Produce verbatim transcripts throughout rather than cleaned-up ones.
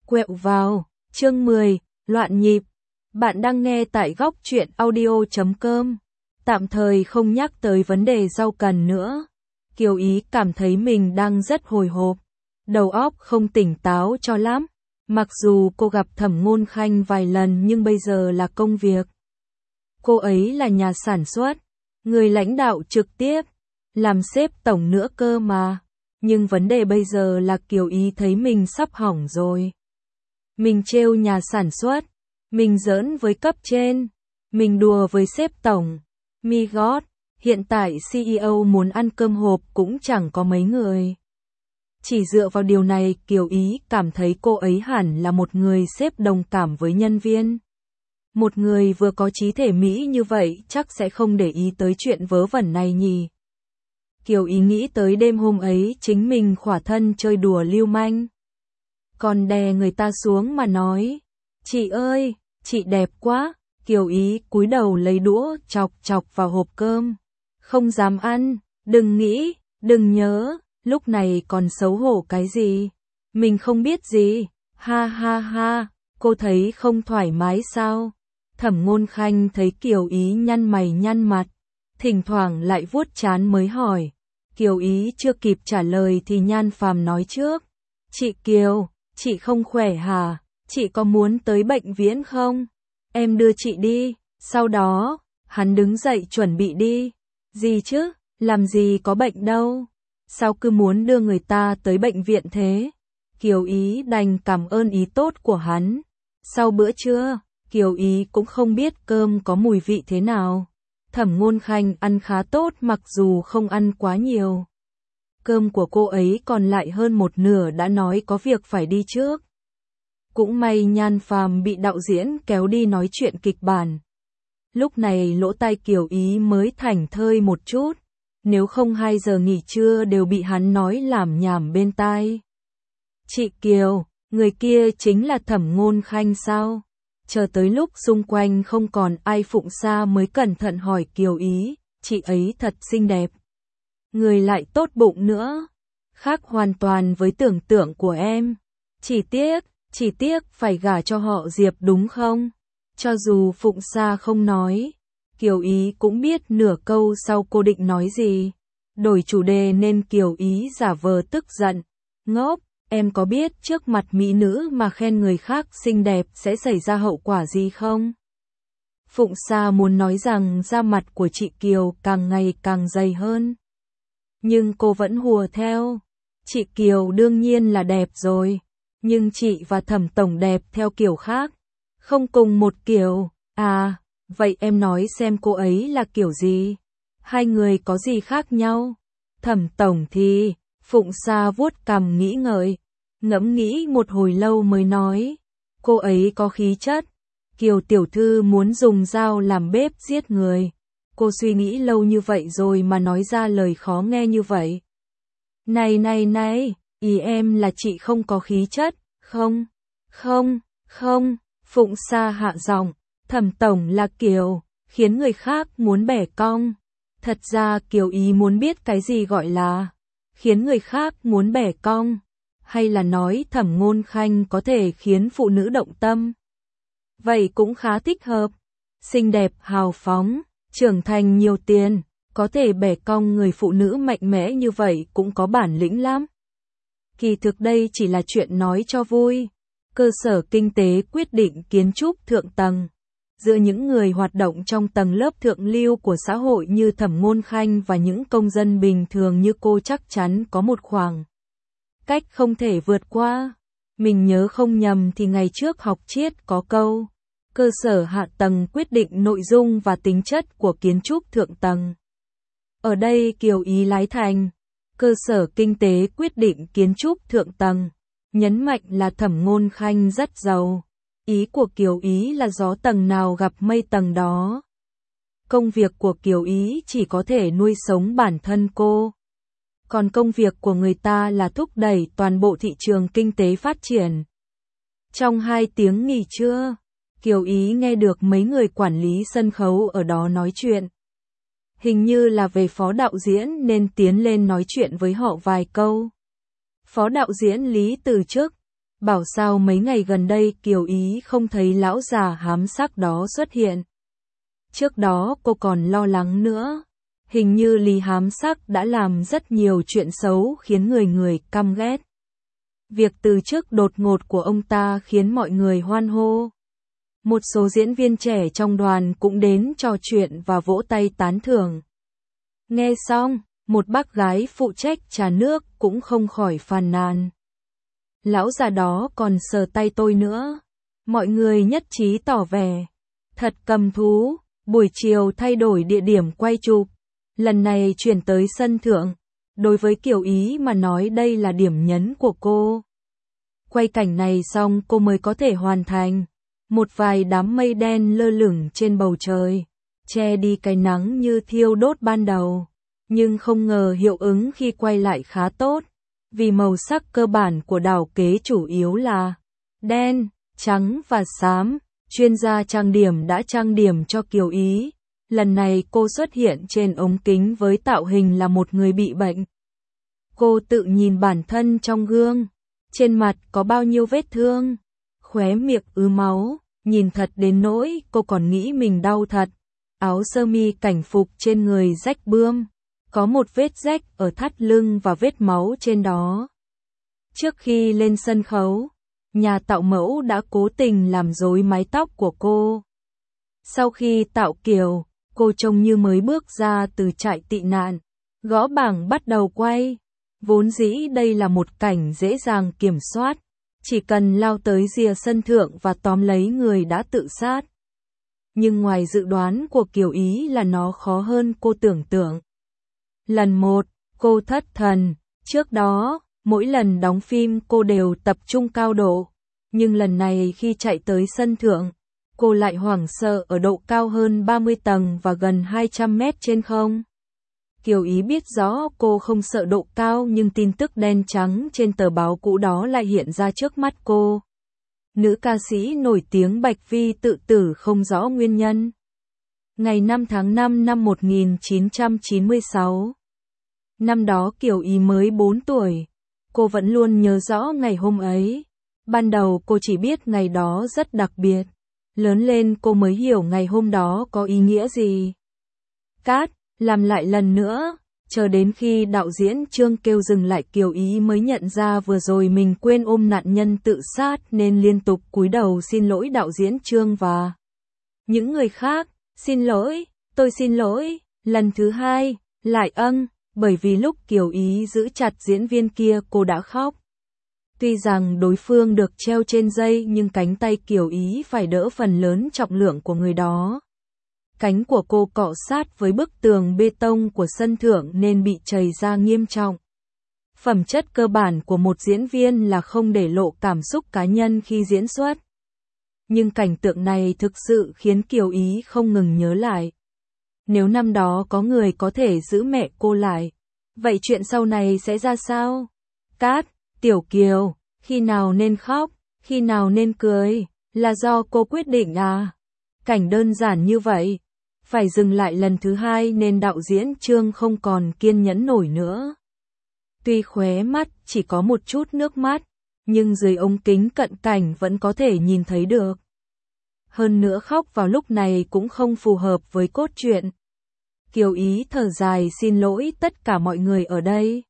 Quẹo vào, chương mười, loạn nhịp. Bạn đang nghe tại góc truyện audio chấm com. Tạm thời không nhắc tới vấn đề rau cần nữa. Kiều Ý cảm thấy mình đang rất hồi hộp, đầu óc không tỉnh táo cho lắm. Mặc dù cô gặp Thẩm Ngôn Khanh vài lần nhưng bây giờ là công việc. Cô ấy là nhà sản xuất, người lãnh đạo trực tiếp, làm sếp tổng nữa cơ mà. Nhưng vấn đề bây giờ là Kiều Ý thấy mình sắp hỏng rồi. Mình trêu nhà sản xuất, mình giỡn với cấp trên, mình đùa với sếp tổng. My God, hiện tại xê e ô muốn ăn cơm hộp cũng chẳng có mấy người. Chỉ dựa vào điều này Kiều Ý cảm thấy cô ấy hẳn là một người sếp đồng cảm với nhân viên. Một người vừa có trí thể mỹ như vậy chắc sẽ không để ý tới chuyện vớ vẩn này nhỉ. Kiều Ý nghĩ tới đêm hôm ấy chính mình khỏa thân chơi đùa lưu manh. Còn đè người ta xuống mà nói, chị ơi, chị đẹp quá. Kiều Ý cúi đầu lấy đũa chọc chọc vào hộp cơm. Không dám ăn, đừng nghĩ, đừng nhớ, lúc này còn xấu hổ cái gì. Mình không biết gì, ha ha ha, cô thấy không thoải mái sao? Thẩm Ngôn Khanh thấy Kiều Ý nhăn mày nhăn mặt, thỉnh thoảng lại vuốt trán mới hỏi. Kiều Ý chưa kịp trả lời thì Nhan Phàm nói trước. Chị Kiều, chị không khỏe hả? Chị có muốn tới bệnh viện không? Em đưa chị đi. Sau đó, hắn đứng dậy chuẩn bị đi. Gì chứ, làm gì có bệnh đâu. Sao cứ muốn đưa người ta tới bệnh viện thế? Kiều Ý đành cảm ơn ý tốt của hắn. Sau bữa trưa, Kiều Ý cũng không biết cơm có mùi vị thế nào. Thẩm Ngôn Khanh ăn khá tốt mặc dù không ăn quá nhiều. Cơm của cô ấy còn lại hơn một nửa đã nói có việc phải đi trước. Cũng may Nhan Phàm bị đạo diễn kéo đi nói chuyện kịch bản. Lúc này lỗ tai Kiều Ý mới thảnh thơi một chút, nếu không hai giờ nghỉ trưa đều bị hắn nói lảm nhảm bên tai. Chị Kiều, người kia chính là Thẩm Ngôn Khanh sao? Chờ tới lúc xung quanh không còn ai phụng sa mới cẩn thận hỏi Kiều Ý, chị ấy thật xinh đẹp. Người lại tốt bụng nữa, khác hoàn toàn với tưởng tượng của em. Chỉ tiếc, chỉ tiếc phải gả cho họ Diệp đúng không? Cho dù phụng sa không nói, Kiều Ý cũng biết nửa câu sau cô định nói gì. Đổi chủ đề nên Kiều Ý giả vờ tức giận. Ngốc, em có biết trước mặt mỹ nữ mà khen người khác xinh đẹp sẽ xảy ra hậu quả gì không? Phụng Sa muốn nói rằng da mặt của chị Kiều càng ngày càng dày hơn. Nhưng cô vẫn hùa theo. Chị Kiều đương nhiên là đẹp rồi. Nhưng chị và Thẩm Tổng đẹp theo kiểu khác. Không cùng một kiểu. À, vậy em nói xem cô ấy là kiểu gì? Hai người có gì khác nhau? Thẩm Tổng thì... Phụng Sa vuốt cằm nghĩ ngợi, ngẫm nghĩ một hồi lâu mới nói, cô ấy có khí chất. Kiều tiểu thư muốn dùng dao làm bếp giết người. Cô suy nghĩ lâu như vậy rồi mà nói ra lời khó nghe như vậy. Này này này, ý em là chị không có khí chất, không? Không, không, Phụng Sa hạ giọng, Thẩm Tổng là Kiều, khiến người khác muốn bẻ cong. Thật ra Kiều Ý muốn biết cái gì gọi là khiến người khác muốn bẻ cong, hay là nói Thẩm Ngôn Khanh có thể khiến phụ nữ động tâm. Vậy cũng khá thích hợp. Xinh đẹp, hào phóng, trưởng thành nhiều tiền, có thể bẻ cong người phụ nữ mạnh mẽ như vậy cũng có bản lĩnh lắm. Kỳ thực đây chỉ là chuyện nói cho vui. Cơ sở kinh tế quyết định kiến trúc thượng tầng. Giữa những người hoạt động trong tầng lớp thượng lưu của xã hội như Thẩm Ngôn Khanh và những công dân bình thường như cô chắc chắn có một khoảng cách không thể vượt qua. Mình nhớ không nhầm thì ngày trước học triết có câu, cơ sở hạ tầng quyết định nội dung và tính chất của kiến trúc thượng tầng. Ở đây Kiều Ý lái thành, cơ sở kinh tế quyết định kiến trúc thượng tầng, nhấn mạnh là Thẩm Ngôn Khanh rất giàu. Ý của Kiều Ý là gió tầng nào gặp mây tầng đó. Công việc của Kiều Ý chỉ có thể nuôi sống bản thân cô. Còn công việc của người ta là thúc đẩy toàn bộ thị trường kinh tế phát triển. Trong hai tiếng nghỉ trưa, Kiều Ý nghe được mấy người quản lý sân khấu ở đó nói chuyện. Hình như là về phó đạo diễn nên tiến lên nói chuyện với họ vài câu. Phó đạo diễn Lý từ chức. bảo sao mấy ngày gần đây Kiều Ý không thấy lão già hám sắc đó xuất hiện. Trước đó cô còn lo lắng nữa, hình như Lý hám sắc đã làm rất nhiều chuyện xấu khiến người người căm ghét. Việc từ chức đột ngột của ông ta khiến mọi người hoan hô. Một số diễn viên trẻ trong đoàn cũng đến trò chuyện và vỗ tay tán thưởng. Nghe xong, một bác gái phụ trách trà nước cũng không khỏi phàn nàn. Lão già đó còn sờ tay tôi nữa. Mọi người nhất trí tỏ vẻ. Thật cầm thú, buổi chiều thay đổi địa điểm quay chụp. Lần này chuyển tới sân thượng. Đối với Kiều Ý mà nói đây là điểm nhấn của cô. Quay cảnh này xong cô mới có thể hoàn thành. Một vài đám mây đen lơ lửng trên bầu trời, che đi cái nắng như thiêu đốt ban đầu. Nhưng không ngờ hiệu ứng khi quay lại khá tốt, vì màu sắc cơ bản của đảo kế chủ yếu là đen, trắng và xám. Chuyên gia trang điểm đã trang điểm cho Kiều Ý. Lần này cô xuất hiện trên ống kính với tạo hình là một người bị bệnh. Cô tự nhìn bản thân trong gương. Trên mặt có bao nhiêu vết thương, khóe miệng ứ máu, nhìn thật đến nỗi cô còn nghĩ mình đau thật. Áo sơ mi cảnh phục trên người rách bươm, có một vết rách ở thắt lưng và vết máu trên đó. Trước khi lên sân khấu, nhà tạo mẫu đã cố tình làm rối mái tóc của cô. Sau khi tạo kiểu, cô trông như mới bước ra từ trại tị nạn, gõ bảng bắt đầu quay. Vốn dĩ đây là một cảnh dễ dàng kiểm soát, chỉ cần lao tới rìa sân thượng và tóm lấy người đã tự sát. Nhưng ngoài dự đoán của Kiều Ý là nó khó hơn cô tưởng tượng. Lần một, cô thất thần, trước đó, mỗi lần đóng phim cô đều tập trung cao độ, nhưng lần này khi chạy tới sân thượng, cô lại hoảng sợ ở độ cao hơn ba mươi tầng và gần hai trăm mét trên không. Kiều Ý biết rõ cô không sợ độ cao nhưng tin tức đen trắng trên tờ báo cũ đó lại hiện ra trước mắt cô. Nữ ca sĩ nổi tiếng Bạch Vi tự tử không rõ nguyên nhân. Ngày năm tháng năm năm một nghìn chín trăm chín mươi sáu. Năm đó Kiều Ý mới bốn tuổi. Cô vẫn luôn nhớ rõ ngày hôm ấy. Ban đầu cô chỉ biết ngày đó rất đặc biệt. Lớn lên cô mới hiểu ngày hôm đó có ý nghĩa gì. Cát, làm lại lần nữa. Chờ đến khi đạo diễn Trương kêu dừng lại Kiều Ý mới nhận ra vừa rồi mình quên ôm nạn nhân tự sát nên liên tục cúi đầu xin lỗi đạo diễn Trương và những người khác. Xin lỗi, tôi xin lỗi. Lần thứ hai, lại âng, bởi vì lúc Kiều Ý giữ chặt diễn viên kia cô đã khóc. Tuy rằng đối phương được treo trên dây nhưng cánh tay Kiều Ý phải đỡ phần lớn trọng lượng của người đó. Cánh của cô cọ sát với bức tường bê tông của sân thượng nên bị trầy ra nghiêm trọng. Phẩm chất cơ bản của một diễn viên là không để lộ cảm xúc cá nhân khi diễn xuất. Nhưng cảnh tượng này thực sự khiến Kiều Ý không ngừng nhớ lại. Nếu năm đó có người có thể giữ mẹ cô lại, vậy chuyện sau này sẽ ra sao? Cát, Tiểu Kiều, khi nào nên khóc, khi nào nên cười, là do cô quyết định à? Cảnh đơn giản như vậy. Phải dừng lại lần thứ hai nên đạo diễn Trương không còn kiên nhẫn nổi nữa. Tuy khóe mắt chỉ có một chút nước mắt, nhưng dưới ống kính cận cảnh vẫn có thể nhìn thấy được. Hơn nữa khóc vào lúc này cũng không phù hợp với cốt truyện. Kiều Ý thở dài xin lỗi tất cả mọi người ở đây.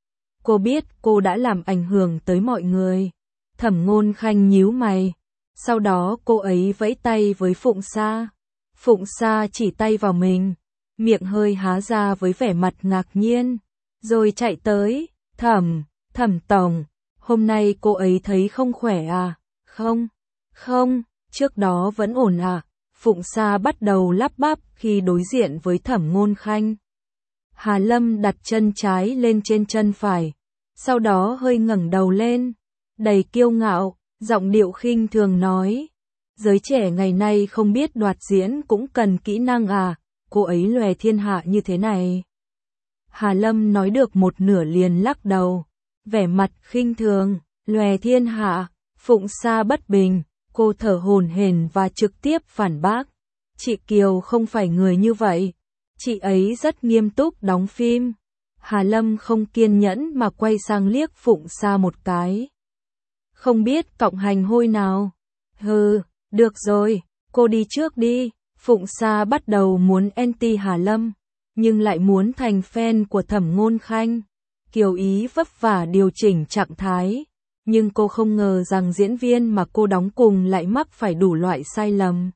Cô biết cô đã làm ảnh hưởng tới mọi người. Thẩm Ngôn Khanh nhíu mày. Sau đó cô ấy vẫy tay với Phụng Sa. Phụng Sa chỉ tay vào mình, miệng hơi há ra với vẻ mặt ngạc nhiên, rồi chạy tới, thẩm, thẩm tổng, hôm nay cô ấy thấy không khỏe à? Không, không, trước đó vẫn ổn à? Phụng Sa bắt đầu lắp bắp khi đối diện với Thẩm Ngôn Khanh. Hà Lâm đặt chân trái lên trên chân phải, sau đó hơi ngẩng đầu lên, đầy kiêu ngạo, giọng điệu khinh thường nói. Giới trẻ ngày nay không biết đoạt diễn cũng cần kỹ năng à, cô ấy lòe thiên hạ như thế này. Hà Lâm nói được một nửa liền lắc đầu, vẻ mặt khinh thường, lòe thiên hạ. Phụng Sa bất bình, cô thở hổn hển và trực tiếp phản bác. Chị Kiều không phải người như vậy, chị ấy rất nghiêm túc đóng phim. Hà Lâm không kiên nhẫn mà quay sang liếc Phụng Sa một cái. không biết cộng hành hồi nào. Hừ, được rồi, cô đi trước đi. Phụng Sa bắt đầu muốn anti Hà Lâm, nhưng lại muốn thành fan của Thẩm Ngôn Khanh. Kiều Ý vất vả điều chỉnh trạng thái, nhưng cô không ngờ rằng diễn viên mà cô đóng cùng lại mắc phải đủ loại sai lầm.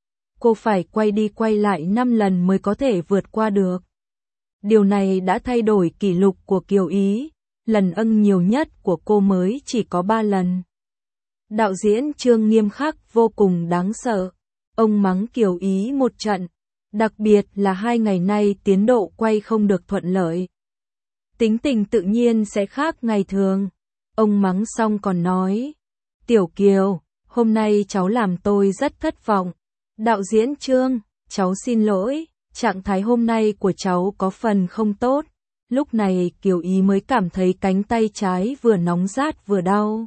Cô phải quay đi quay lại năm lần mới có thể vượt qua được. Điều này đã thay đổi kỷ lục của Kiều Ý, lần ân nhiều nhất của cô mới chỉ có ba lần. Đạo diễn Trương nghiêm khắc vô cùng đáng sợ. Ông mắng Kiều Ý một trận, đặc biệt là hai ngày nay tiến độ quay không được thuận lợi. Tính tình tự nhiên sẽ khác ngày thường. Ông mắng xong còn nói, Tiểu Kiều, hôm nay cháu làm tôi rất thất vọng. Đạo diễn Trương, cháu xin lỗi, trạng thái hôm nay của cháu có phần không tốt. Lúc này Kiều Ý mới cảm thấy cánh tay trái vừa nóng rát vừa đau.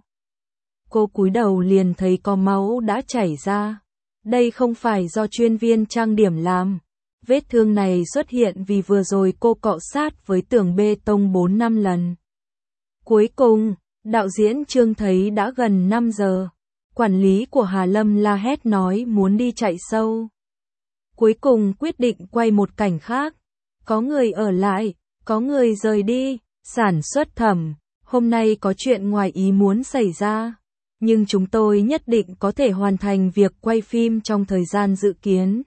Cô cúi đầu liền thấy có máu đã chảy ra. Đây không phải do chuyên viên trang điểm làm. Vết thương này xuất hiện vì vừa rồi cô cọ sát với tường bê tông bốn năm lần. Cuối cùng, đạo diễn Trương thấy đã gần năm giờ. Quản lý của Hà Lâm la hét nói muốn đi chạy sâu. Cuối cùng quyết định quay một cảnh khác. Có người ở lại, có người rời đi. Sản xuất Thẩm, hôm nay có chuyện ngoài ý muốn xảy ra. Nhưng chúng tôi nhất định có thể hoàn thành việc quay phim trong thời gian dự kiến.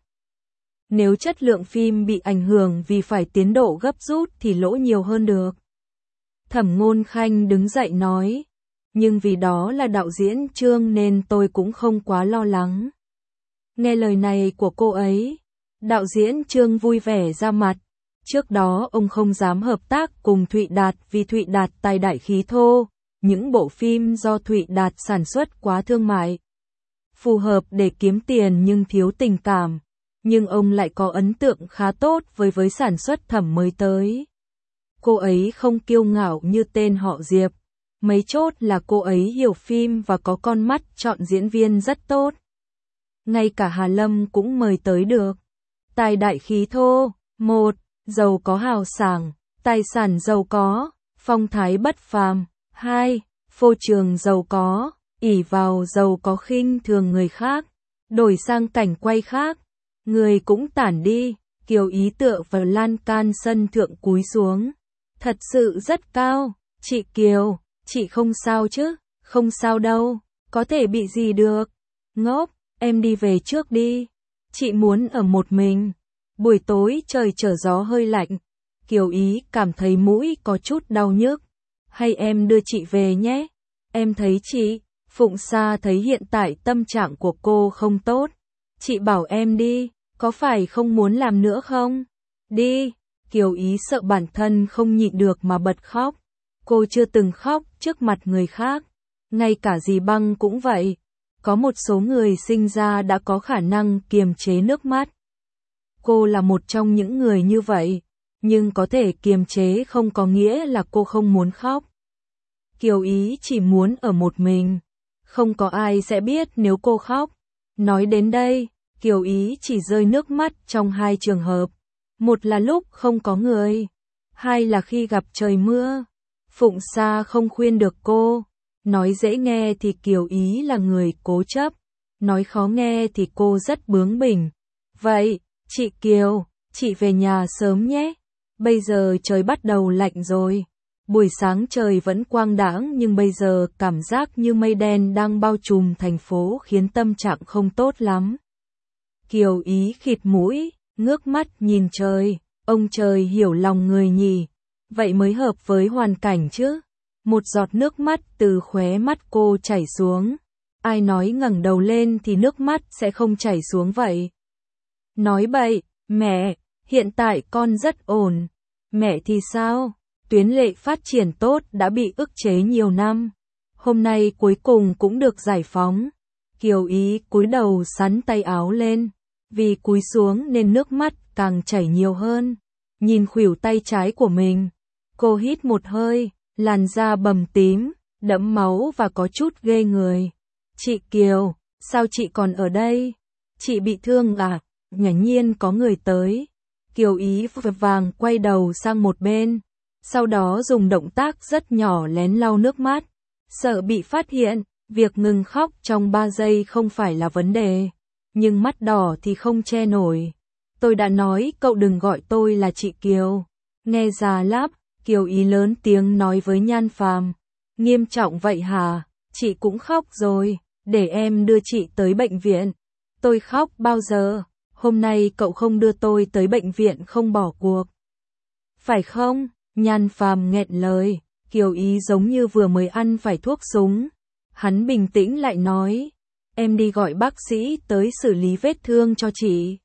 Nếu chất lượng phim bị ảnh hưởng vì phải tiến độ gấp rút thì lỗ nhiều hơn được. Thẩm Ngôn Khanh đứng dậy nói, nhưng vì đó là đạo diễn Trương nên tôi cũng không quá lo lắng. Nghe lời này của cô ấy, đạo diễn Trương vui vẻ ra mặt. Trước đó ông không dám hợp tác cùng Thụy Đạt vì Thụy Đạt tài đại khí thô. Những bộ phim do Thụy Đạt sản xuất quá thương mại, phù hợp để kiếm tiền nhưng thiếu tình cảm. Nhưng ông lại có ấn tượng khá tốt với với sản xuất Thẩm mới tới. Cô ấy không kiêu ngạo như tên họ Diệp. Mấy chốt là cô ấy hiểu phim và có con mắt chọn diễn viên rất tốt. Ngay cả Hà Lâm cũng mời tới được. Tài đại khí thô, một, giàu có hào sảng, tài sản giàu có, phong thái bất phàm. Hai, phô trường giàu có, ỷ vào giàu có khinh thường người khác, đổi sang cảnh quay khác, người cũng tản đi. Kiều Ý tựa vào lan can sân thượng cúi xuống, thật sự rất cao. Chị Kiều, chị không sao chứ? Không sao đâu, có thể bị gì được. Ngốc, em đi về trước đi. Chị muốn ở một mình. Buổi tối trời trở gió hơi lạnh, Kiều Ý cảm thấy mũi có chút đau nhức. Hay em đưa chị về nhé. Em thấy chị, Phụng Sa thấy hiện tại tâm trạng của cô không tốt. Chị bảo em đi, có phải không muốn làm nữa không? Đi. Kiều Ý sợ bản thân không nhịn được mà bật khóc. Cô chưa từng khóc trước mặt người khác. Ngay cả dì Băng cũng vậy. Có một số người sinh ra đã có khả năng kiềm chế nước mắt. Cô là một trong những người như vậy. Nhưng có thể kiềm chế không có nghĩa là cô không muốn khóc. Kiều Ý chỉ muốn ở một mình. Không có ai sẽ biết nếu cô khóc. Nói đến đây, Kiều Ý chỉ rơi nước mắt trong hai trường hợp. Một là lúc không có người. Hai là khi gặp trời mưa. Phụng Sa không khuyên được cô. Nói dễ nghe thì Kiều Ý là người cố chấp. Nói khó nghe thì cô rất bướng bỉnh. Vậy, chị Kiều, chị về nhà sớm nhé. Bây giờ trời bắt đầu lạnh rồi. Buổi sáng trời vẫn quang đãng nhưng bây giờ cảm giác như mây đen đang bao trùm thành phố khiến tâm trạng không tốt lắm. Kiều Ý khịt mũi, ngước mắt nhìn trời. Ông trời hiểu lòng người nhỉ. Vậy mới hợp với hoàn cảnh chứ. Một giọt nước mắt từ khóe mắt cô chảy xuống. Ai nói ngẩng đầu lên thì nước mắt sẽ không chảy xuống vậy? Nói bậy, mẹ, hiện tại con rất ổn. Mẹ thì sao? Tuyến lệ phát triển tốt đã bị ức chế nhiều năm. Hôm nay cuối cùng cũng được giải phóng. Kiều Ý cúi đầu xắn tay áo lên. Vì cúi xuống nên nước mắt càng chảy nhiều hơn. Nhìn khuỷu tay trái của mình. Cô hít một hơi, làn da bầm tím, đẫm máu và có chút ghê người. Chị Kiều, sao chị còn ở đây? Chị bị thương à? Ngạc nhiên có người tới. Kiều Ý vội vàng quay đầu sang một bên. Sau đó dùng động tác rất nhỏ lén lau nước mắt. Sợ bị phát hiện, Việc ngừng khóc trong ba giây không phải là vấn đề, nhưng mắt đỏ thì không che nổi. Tôi đã nói cậu đừng gọi tôi là chị Kiều. Nghe già lắm, Kiều Ý lớn tiếng nói với Nhan Phàm. Nghiêm trọng vậy hả? Chị cũng khóc rồi, để em đưa chị tới bệnh viện. Tôi khóc bao giờ? Hôm nay cậu không đưa tôi tới bệnh viện không bỏ cuộc. Phải không? Nhan Phàm nghẹn lời, Kiều Ý giống như vừa mới ăn phải thuốc súng. Hắn bình tĩnh lại nói, em đi gọi bác sĩ tới xử lý vết thương cho chị.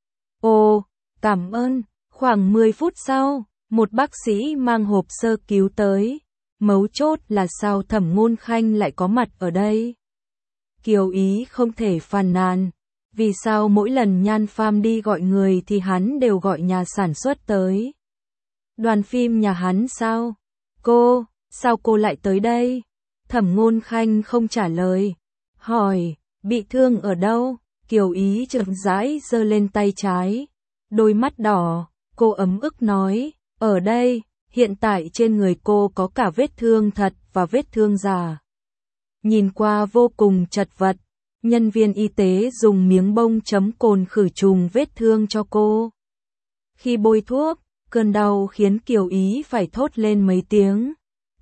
Ồ, cảm ơn. Khoảng mười phút sau, một bác sĩ mang hộp sơ cứu tới. Mấu chốt là sao Thẩm Ngôn Khanh lại có mặt ở đây? Kiều Ý không thể phàn nàn. Vì sao mỗi lần Nhan Phàm đi gọi người thì hắn đều gọi nhà sản xuất tới? Đoàn phim nhà hắn sao? Cô, sao cô lại tới đây? Thẩm Ngôn Khanh không trả lời. Hỏi, bị thương ở đâu? Kiều Ý chậm rãi giơ lên tay trái. Đôi mắt đỏ, cô ấm ức nói, ở đây, hiện tại trên người cô có cả vết thương thật và vết thương giả. Nhìn qua vô cùng chật vật, nhân viên y tế dùng miếng bông chấm cồn khử trùng vết thương cho cô. Khi bôi thuốc, cơn đau khiến Kiều Ý phải thốt lên mấy tiếng.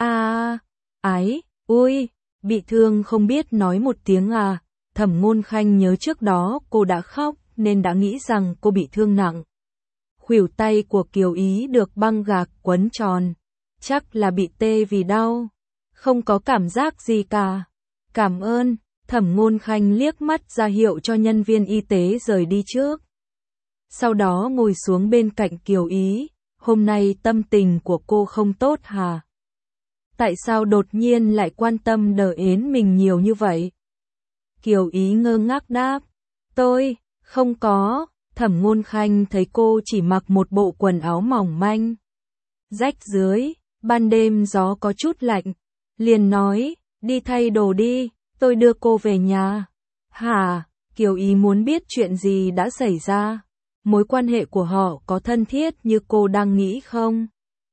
A, ái, ui, bị thương không biết nói một tiếng à? Thẩm Ngôn Khanh nhớ trước đó cô đã khóc nên đã nghĩ rằng cô bị thương nặng. Khuỷu tay của Kiều Ý được băng gạc quấn tròn, chắc là bị tê vì đau. Không có cảm giác gì cả. Cảm ơn. Thẩm Ngôn Khanh liếc mắt ra hiệu cho nhân viên y tế rời đi trước. Sau đó ngồi xuống bên cạnh Kiều Ý. Hôm nay tâm tình của cô không tốt hả? Tại sao đột nhiên lại quan tâm đờ ến mình nhiều như vậy? Kiều Ý ngơ ngác đáp. Tôi, không có. Thẩm Ngôn Khanh thấy cô chỉ mặc một bộ quần áo mỏng manh, rách dưới, ban đêm gió có chút lạnh. Liền nói, đi thay đồ đi, tôi đưa cô về nhà. Hả? Kiều Ý muốn biết chuyện gì đã xảy ra. Mối quan hệ của họ có thân thiết như cô đang nghĩ không?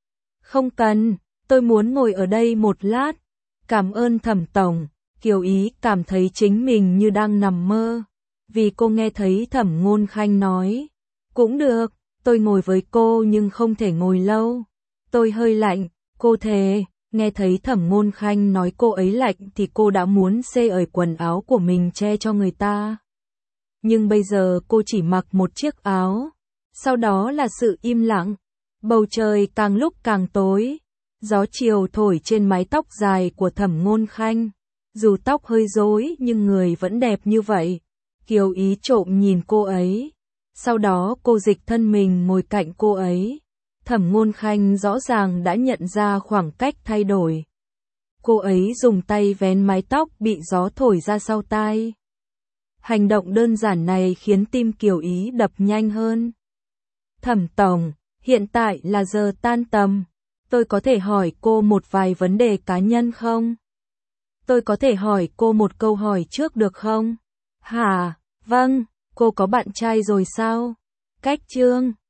Không cần, tôi muốn ngồi ở đây một lát. Cảm ơn Thẩm Tổng. Kiều Ý cảm thấy chính mình như đang nằm mơ. Vì cô nghe thấy Thẩm Ngôn Khanh nói. Cũng được, tôi ngồi với cô nhưng không thể ngồi lâu. Tôi hơi lạnh, cô thề. Nghe thấy Thẩm Ngôn Khanh nói cô ấy lạnh thì cô đã muốn xê ởi quần áo của mình che cho người ta. Nhưng bây giờ cô chỉ mặc một chiếc áo. Sau đó là sự im lặng. Bầu trời càng lúc càng tối. Gió chiều thổi trên mái tóc dài của Thẩm Ngôn Khanh. Dù tóc hơi rối nhưng người vẫn đẹp như vậy. Kiều Ý trộm nhìn cô ấy. Sau đó cô dịch thân mình ngồi cạnh cô ấy. Thẩm Ngôn Khanh rõ ràng đã nhận ra khoảng cách thay đổi. Cô ấy dùng tay vén mái tóc bị gió thổi ra sau tai. Hành động đơn giản này khiến tim Kiều Ý đập nhanh hơn. Thẩm Tổng, hiện tại là giờ tan tầm. Tôi có thể hỏi cô một vài vấn đề cá nhân không? Tôi có thể hỏi cô một câu hỏi trước được không? Hả? Vâng, cô có bạn trai rồi sao? Cách chương